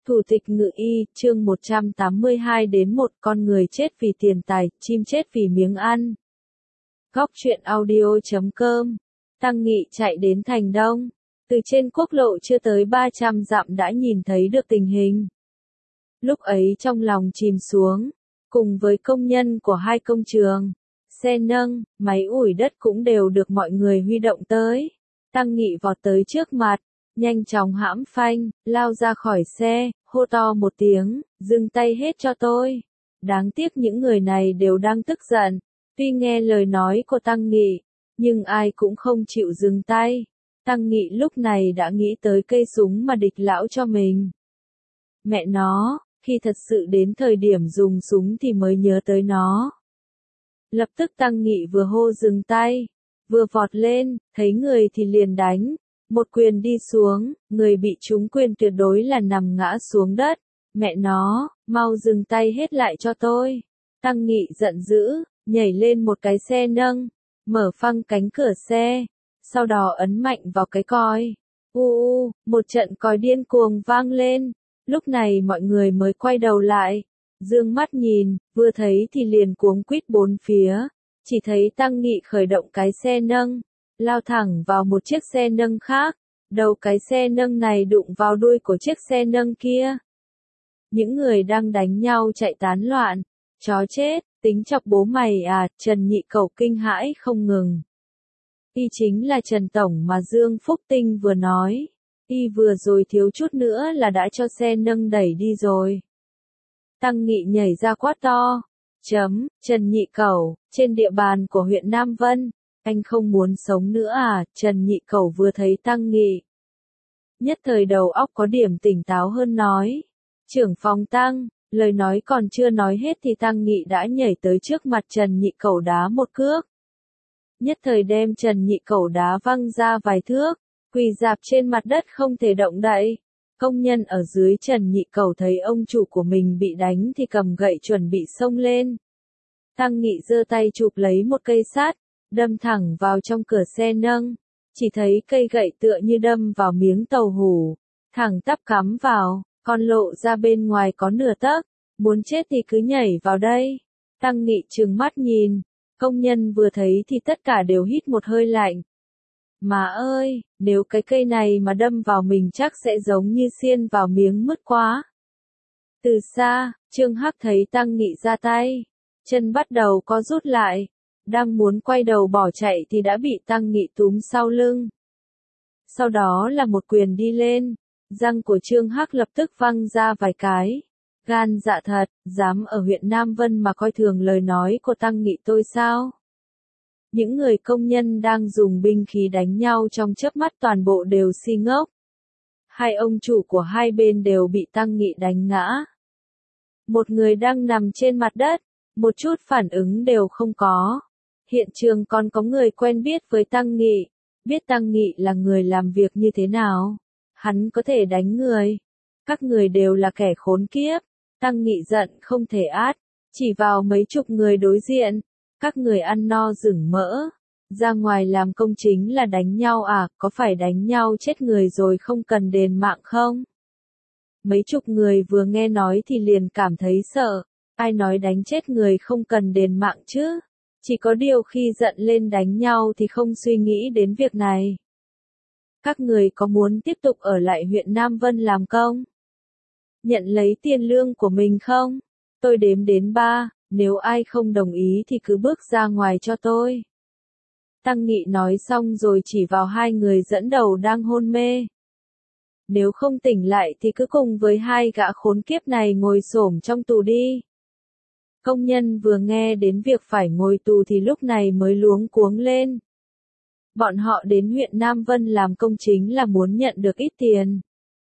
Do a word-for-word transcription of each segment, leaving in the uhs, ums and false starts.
Thủ tịch Ngự Y, chương một trăm tám mươi hai đến một con người chết vì tiền tài, chim chết vì miếng ăn. Góc truyện audio chấm com. Tăng Nghị chạy đến Thành Đông. Từ trên quốc lộ chưa tới ba trăm dặm đã nhìn thấy được tình hình. Lúc ấy trong lòng chìm xuống, cùng với công nhân của hai công trường, xe nâng, máy ủi đất cũng đều được mọi người huy động tới. Tăng Nghị vọt tới trước mặt, nhanh chóng hãm phanh, lao ra khỏi xe, hô to một tiếng, dừng tay hết cho tôi. Đáng tiếc những người này đều đang tức giận, tuy nghe lời nói của Tăng Nghị, nhưng ai cũng không chịu dừng tay. Tăng Nghị lúc này đã nghĩ tới cây súng mà địch lão cho mình. Mẹ nó, khi thật sự đến thời điểm dùng súng thì mới nhớ tới nó. Lập tức Tăng Nghị vừa hô dừng tay, vừa vọt lên, thấy người thì liền đánh. Một quyền đi xuống, người bị trúng quyền tuyệt đối là nằm ngã xuống đất. Mẹ nó, mau dừng tay hết lại cho tôi. Tăng Nghị giận dữ, nhảy lên một cái xe nâng, mở phăng cánh cửa xe, sau đó ấn mạnh vào cái còi. U u, một trận còi điên cuồng vang lên. Lúc này mọi người mới quay đầu lại, dương mắt nhìn, vừa thấy thì liền cuống quýt bốn phía. Chỉ thấy Tăng Nghị khởi động cái xe nâng, lao thẳng vào một chiếc xe nâng khác, đầu cái xe nâng này đụng vào đuôi của chiếc xe nâng kia. Những người đang đánh nhau chạy tán loạn, chó chết, tính chọc bố mày à, Trần Nhị Cẩu kinh hãi không ngừng. Y chính là Trần Tổng mà Dương Phúc Tinh vừa nói, y vừa rồi thiếu chút nữa là đã cho xe nâng đẩy đi rồi. Tăng Nghị nhảy ra quát to, chấm, Trần Nhị Cẩu, trên địa bàn của huyện Nam Vân. Anh không muốn sống nữa à, Trần Nhị Cẩu vừa thấy Tăng Nghị. Nhất thời đầu óc có điểm tỉnh táo hơn nói. Trưởng phòng Tăng, lời nói còn chưa nói hết thì Tăng Nghị đã nhảy tới trước mặt Trần Nhị Cẩu đá một cước. Nhất thời đem Trần Nhị Cẩu đá văng ra vài thước, quỳ rạp trên mặt đất không thể động đậy. Công nhân ở dưới Trần Nhị Cẩu thấy ông chủ của mình bị đánh thì cầm gậy chuẩn bị xông lên. Tăng Nghị giơ tay chụp lấy một cây sắt, đâm thẳng vào trong cửa xe nâng, chỉ thấy cây gậy tựa như đâm vào miếng tàu hủ, thẳng tắp cắm vào, còn lộ ra bên ngoài có nửa tấc, muốn chết thì cứ nhảy vào đây. Tăng Nghị trừng mắt nhìn, công nhân vừa thấy thì tất cả đều hít một hơi lạnh. Má ơi, nếu cái cây này mà đâm vào mình chắc sẽ giống như xiên vào miếng mứt quá. Từ xa, Trương Hắc thấy Tăng Nghị ra tay, chân bắt đầu co rút lại. Đang muốn quay đầu bỏ chạy thì đã bị Tăng Nghị túm sau lưng. Sau đó là một quyền đi lên, răng của Trương Hắc lập tức văng ra vài cái. Gan dạ thật, dám ở huyện Nam Vân mà coi thường lời nói của Tăng Nghị tôi sao? Những người công nhân đang dùng binh khí đánh nhau trong chớp mắt toàn bộ đều si ngốc. Hai ông chủ của hai bên đều bị Tăng Nghị đánh ngã. Một người đang nằm trên mặt đất, một chút phản ứng đều không có. Hiện trường còn có người quen biết với Tăng Nghị, biết Tăng Nghị là người làm việc như thế nào. Hắn có thể đánh người. Các người đều là kẻ khốn kiếp. Tăng Nghị giận không thể át, chỉ vào mấy chục người đối diện. Các người ăn no rửng mỡ. Ra ngoài làm công chính là đánh nhau à, có phải đánh nhau chết người rồi không cần đền mạng không? Mấy chục người vừa nghe nói thì liền cảm thấy sợ. Ai nói đánh chết người không cần đền mạng chứ? Chỉ có điều khi giận lên đánh nhau thì không suy nghĩ đến việc này. Các người có muốn tiếp tục ở lại huyện Nam Vân làm công? Nhận lấy tiền lương của mình không? Tôi đếm đến ba, nếu ai không đồng ý thì cứ bước ra ngoài cho tôi. Tăng Nghị nói xong rồi chỉ vào hai người dẫn đầu đang hôn mê. Nếu không tỉnh lại thì cứ cùng với hai gã khốn kiếp này ngồi xổm trong tù đi. Công nhân vừa nghe đến việc phải ngồi tù thì lúc này mới luống cuống lên. Bọn họ đến huyện Nam Vân làm công chính là muốn nhận được ít tiền.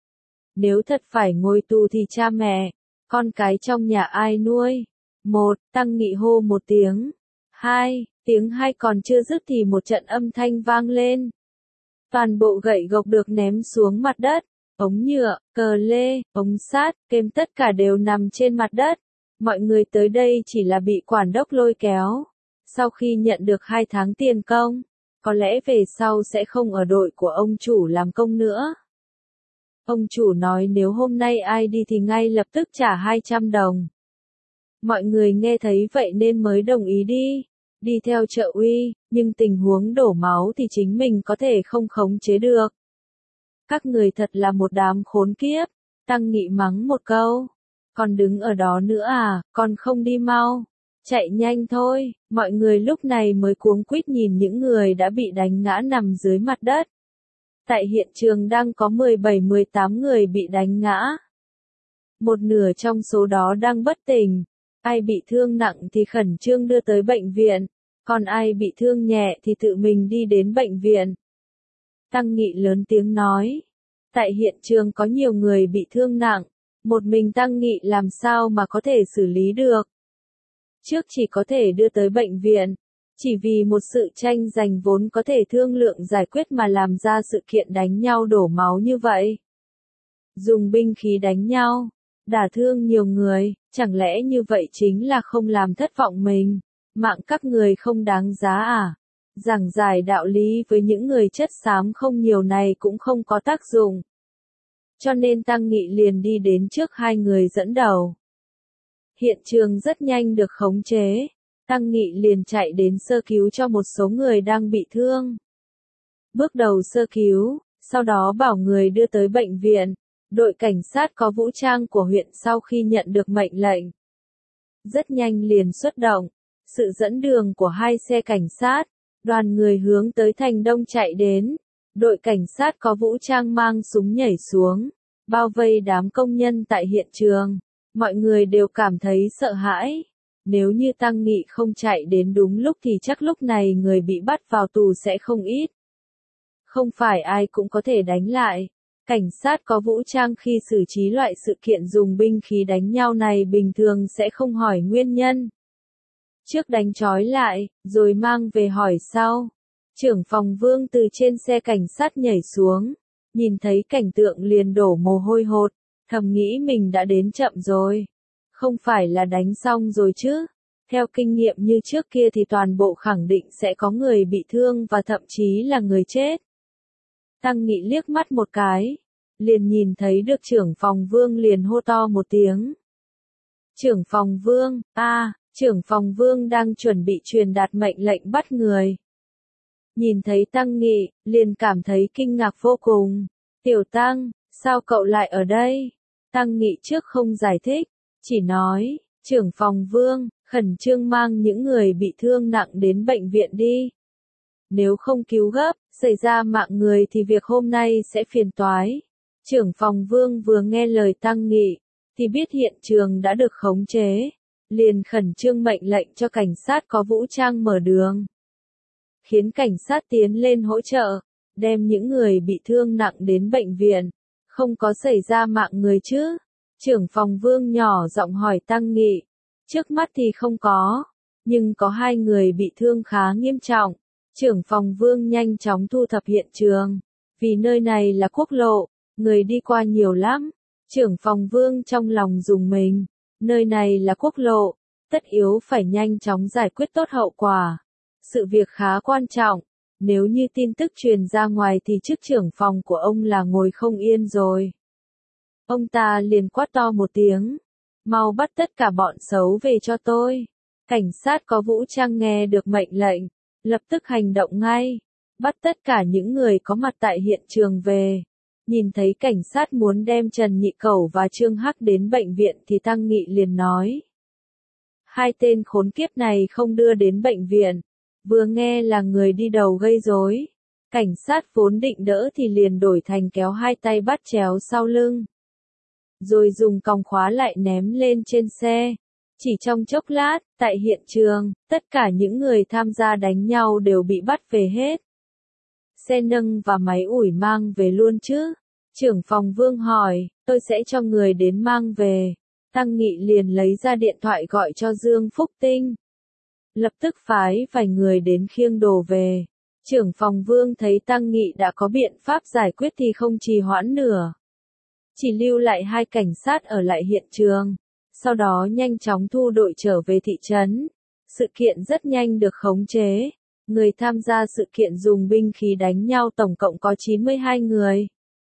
Nếu thật phải ngồi tù thì cha mẹ, con cái trong nhà ai nuôi? Một, Tăng Nghị hô một tiếng. Hai, tiếng hai còn chưa dứt thì một trận âm thanh vang lên. Toàn bộ gậy gộc được ném xuống mặt đất, ống nhựa, cờ lê, ống sắt, kềm tất cả đều nằm trên mặt đất. Mọi người tới đây chỉ là bị quản đốc lôi kéo. Sau khi nhận được hai tháng tiền công, có lẽ về sau sẽ không ở đội của ông chủ làm công nữa. Ông chủ nói nếu hôm nay ai đi thì ngay lập tức trả hai trăm đồng. Mọi người nghe thấy vậy nên mới đồng ý đi. Đi theo trợ uy, nhưng tình huống đổ máu thì chính mình có thể không khống chế được. Các người thật là một đám khốn kiếp. Tăng Nghị mắng một câu. Còn đứng ở đó nữa à, còn không đi mau. Chạy nhanh thôi, mọi người lúc này mới cuống quýt nhìn những người đã bị đánh ngã nằm dưới mặt đất. Tại hiện trường đang có mười bảy mười tám người bị đánh ngã. Một nửa trong số đó đang bất tỉnh. Ai bị thương nặng thì khẩn trương đưa tới bệnh viện, còn ai bị thương nhẹ thì tự mình đi đến bệnh viện. Tăng Nghị lớn tiếng nói. Tại hiện trường có nhiều người bị thương nặng, một mình Tăng Nghị làm sao mà có thể xử lý được. Trước chỉ có thể đưa tới bệnh viện, chỉ vì một sự tranh giành vốn có thể thương lượng giải quyết mà làm ra sự kiện đánh nhau đổ máu như vậy. Dùng binh khí đánh nhau, đả thương nhiều người, chẳng lẽ như vậy chính là không làm thất vọng mình? Mạng các người không đáng giá à? Giảng giải đạo lý với những người chất xám không nhiều này cũng không có tác dụng. Cho nên Tăng Nghị liền đi đến trước hai người dẫn đầu. Hiện trường rất nhanh được khống chế. Tăng Nghị liền chạy đến sơ cứu cho một số người đang bị thương. Bước đầu sơ cứu, sau đó bảo người đưa tới bệnh viện. Đội cảnh sát có vũ trang của huyện sau khi nhận được mệnh lệnh, rất nhanh liền xuất động. Sự dẫn đường của hai xe cảnh sát, đoàn người hướng tới thành đông chạy đến. Đội cảnh sát có vũ trang mang súng nhảy xuống, bao vây đám công nhân tại hiện trường. Mọi người đều cảm thấy sợ hãi. Nếu như Tăng Nghị không chạy đến đúng lúc thì chắc lúc này người bị bắt vào tù sẽ không ít. Không phải ai cũng có thể đánh lại. Cảnh sát có vũ trang khi xử trí loại sự kiện dùng binh khí đánh nhau này bình thường sẽ không hỏi nguyên nhân. Trước đánh trói lại, rồi mang về hỏi sau. Trưởng phòng Vương từ trên xe cảnh sát nhảy xuống, nhìn thấy cảnh tượng liền đổ mồ hôi hột, thầm nghĩ mình đã đến chậm rồi. Không phải là đánh xong rồi chứ. Theo kinh nghiệm như trước kia thì toàn bộ khẳng định sẽ có người bị thương và thậm chí là người chết. Tăng Nghị liếc mắt một cái, liền nhìn thấy được trưởng phòng Vương liền hô to một tiếng. Trưởng phòng Vương, a, à, trưởng phòng Vương đang chuẩn bị truyền đạt mệnh lệnh bắt người. Nhìn thấy Tăng Nghị, liền cảm thấy kinh ngạc vô cùng. Tiểu Tăng, sao cậu lại ở đây? Tăng Nghị trước không giải thích, chỉ nói, trưởng phòng Vương, khẩn trương mang những người bị thương nặng đến bệnh viện đi. Nếu không cứu gấp, xảy ra mạng người thì việc hôm nay sẽ phiền toái. Trưởng phòng Vương vừa nghe lời Tăng Nghị, thì biết hiện trường đã được khống chế, liền khẩn trương mệnh lệnh cho cảnh sát có vũ trang mở đường. Khiến cảnh sát tiến lên hỗ trợ, đem những người bị thương nặng đến bệnh viện. Không có xảy ra mạng người chứ? Trưởng phòng Vương nhỏ giọng hỏi Tăng Nghị. Trước mắt thì không có, nhưng có hai người bị thương khá nghiêm trọng. Trưởng phòng Vương nhanh chóng thu thập hiện trường, vì nơi này là quốc lộ, người đi qua nhiều lắm. Trưởng phòng Vương trong lòng rùng mình, nơi này là quốc lộ, tất yếu phải nhanh chóng giải quyết tốt hậu quả. Sự việc khá quan trọng, nếu như tin tức truyền ra ngoài thì chức trưởng phòng của ông là ngồi không yên rồi. Ông ta liền quát to một tiếng, mau bắt tất cả bọn xấu về cho tôi. Cảnh sát có vũ trang nghe được mệnh lệnh, lập tức hành động ngay, bắt tất cả những người có mặt tại hiện trường về. Nhìn thấy cảnh sát muốn đem Trần Nhị Cẩu và Trương Hắc đến bệnh viện thì Tăng Nghị liền nói. Hai tên khốn kiếp này không đưa đến bệnh viện, vừa nghe là người đi đầu gây rối. Cảnh sát vốn định đỡ thì liền đổi thành kéo hai tay bắt chéo sau lưng. Rồi dùng còng khóa lại ném lên trên xe. Chỉ trong chốc lát, tại hiện trường, tất cả những người tham gia đánh nhau đều bị bắt về hết. Xe nâng và máy ủi mang về luôn chứ? Trưởng phòng Vương hỏi, tôi sẽ cho người đến mang về. Tăng Nghị liền lấy ra điện thoại gọi cho Dương Phúc Tinh. Lập tức phái vài người đến khiêng đồ về. Trưởng phòng Vương thấy Tăng Nghị đã có biện pháp giải quyết thì không trì hoãn nữa. Chỉ lưu lại hai cảnh sát ở lại hiện trường. Sau đó nhanh chóng thu đội trở về thị trấn. Sự kiện rất nhanh được khống chế. Người tham gia sự kiện dùng binh khí đánh nhau tổng cộng có chín mươi hai người.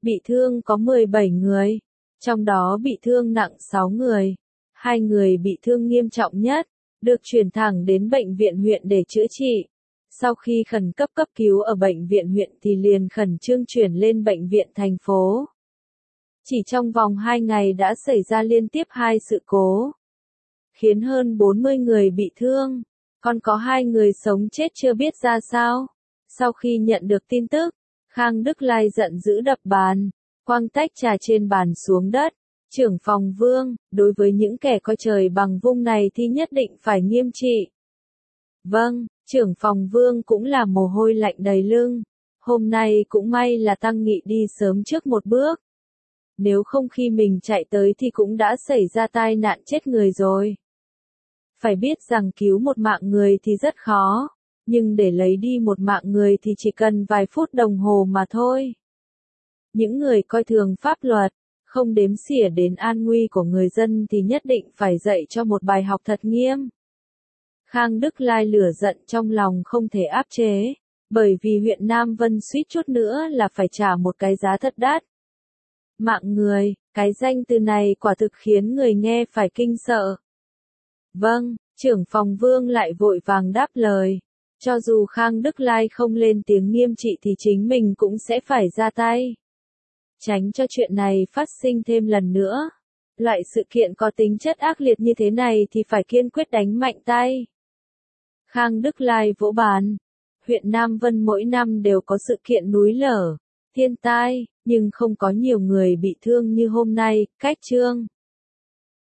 Bị thương có mười bảy người, trong đó bị thương nặng sáu người. Hai người bị thương nghiêm trọng nhất, được chuyển thẳng đến bệnh viện huyện để chữa trị. Sau khi khẩn cấp cấp cứu ở bệnh viện huyện thì liền khẩn trương chuyển lên bệnh viện thành phố. Chỉ trong vòng hai ngày đã xảy ra liên tiếp hai sự cố, khiến hơn bốn mươi người bị thương, còn có hai người sống chết chưa biết ra sao. Sau khi nhận được tin tức, Khang Đức Lai giận dữ đập bàn, quăng tách trà trên bàn xuống đất. Trưởng phòng Vương, đối với những kẻ coi trời bằng vung này thì nhất định phải nghiêm trị. Vâng, trưởng phòng Vương cũng là mồ hôi lạnh đầy lưng. Hôm nay cũng may là Tăng Nghị đi sớm trước một bước. Nếu không khi mình chạy tới thì cũng đã xảy ra tai nạn chết người rồi. Phải biết rằng cứu một mạng người thì rất khó, nhưng để lấy đi một mạng người thì chỉ cần vài phút đồng hồ mà thôi. Những người coi thường pháp luật, không đếm xỉa đến an nguy của người dân thì nhất định phải dạy cho một bài học thật nghiêm. Khang Đức Lai lửa giận trong lòng không thể áp chế, bởi vì huyện Nam Vân suýt chút nữa là phải trả một cái giá thật đắt. Mạng người, cái danh từ này quả thực khiến người nghe phải kinh sợ. Vâng, trưởng phòng Vương lại vội vàng đáp lời. Cho dù Khang Đức Lai không lên tiếng nghiêm trị thì chính mình cũng sẽ phải ra tay. Tránh cho chuyện này phát sinh thêm lần nữa. Loại sự kiện có tính chất ác liệt như thế này thì phải kiên quyết đánh mạnh tay. Khang Đức Lai vỗ bàn. Huyện Nam Vân mỗi năm đều có sự kiện núi lở, thiên tai, nhưng không có nhiều người bị thương như hôm nay. Cách chương